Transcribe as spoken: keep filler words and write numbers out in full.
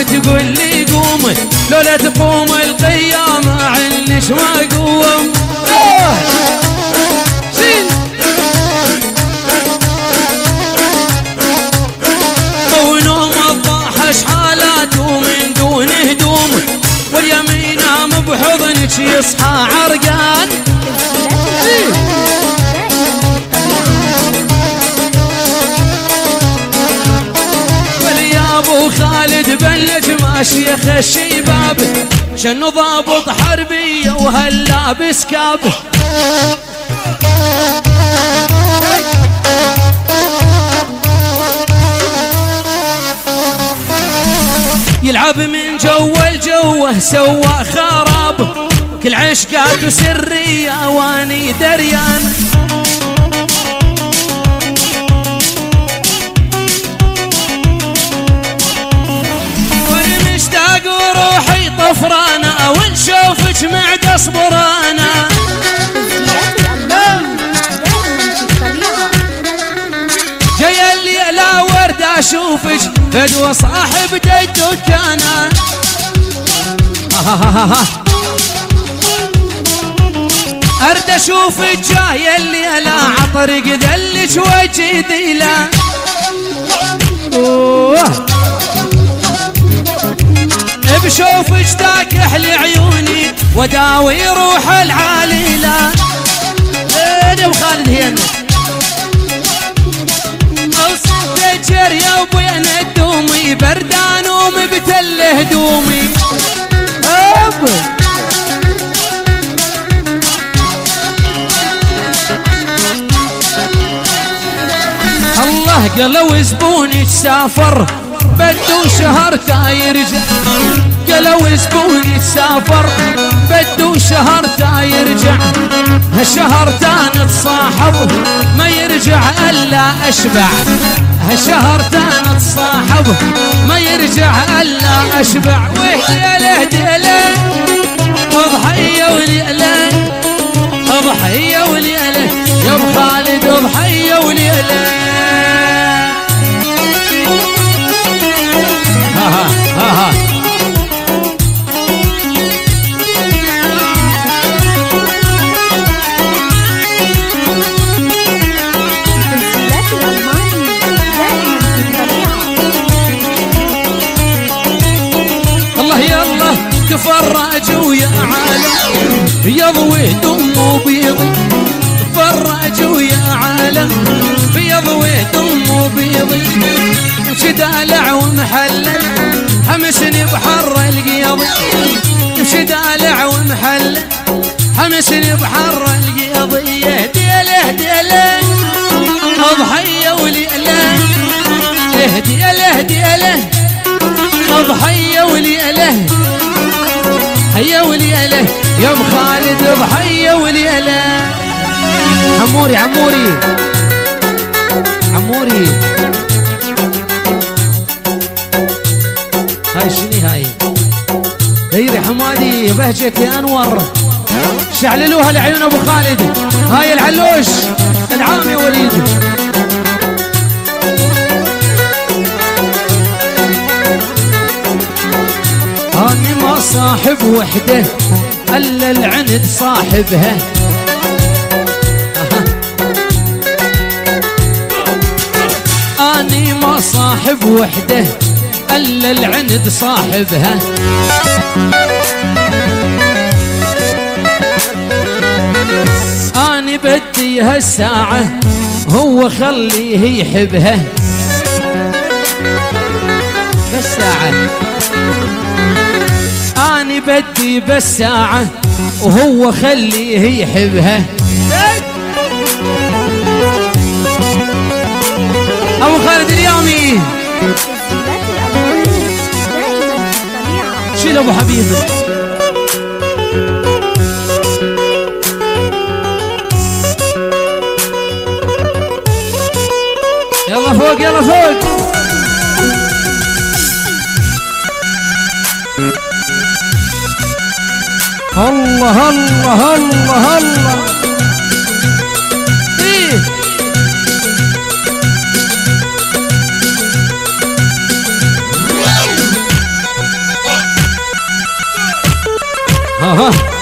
تقول لي قوم، لولا تقوم القيامة عنش ما قوم. ونوم الضاحش حالات ومن دون هدوم، واليمين ينام بحضنك يصحى عرقان. ابو خالد بلج ماشي خشي باب، شنو ضابط حربية وهاللابس كاب. يلعب من جوه لجوه سوى خراب، كل عشقاته سرية واني دريان. روحي طفرانة ونشوفك مع قصبرانة. جاي الليلة ورد اشوفك فدوى صاحب الدكانة. ارد اشوفك جاي الليلة عطرق ذلك وجهي ذيلة. بشوفك تاكح لعيوني وداوي روح العاليلة. ايه ابو خالد هينا اوصفك يا وبين الدومي بردان ومبتل هدومي. اب الله قالوا زبونك سافر بدو شهر تا يرجع. قالوا زبوني سافر بدو شهر تا يرجع. هالشهر تا نتصاحب ما يرجع الا اشبع. هالشهر تا نتصاحب ما يرجع الا اشبع. وهديله هديله اضحيه وليله اضحيه وليله يا ابو خالد اضحيه وليله. ها ها ها الله يا الله تفرجوا يا عالم يضوي دم وبيض. تفرجوا يا عالم بيضوي دم وبيض. شدالع ومحلل حمسني بحر القياض. شدالع ومحلل حمسني بحر القياض. ديله ديله اضحيه وليله ديله ديله اضحيه وليله. هيا وليله يا ابو خالد اضحيه وليله. عموري عموري عموري هاي شني هاي ديري حمادي بهجك يا انور. شعللوها لعيون ابو خالد. هاي العلوش العامي وليد. اني ما صاحب وحده الا العند صاحبها. اني ما صاحب وحده الا العند صاحبها. اني بدي هالساعة هو خليه يحبها. بالساعة اني بدي بالساعة وهو خليه يحبها. ابو خالد اليومي شيل ابو حبيبي. يلا فوق يلا فوق. الله الله الله الله. ايه اها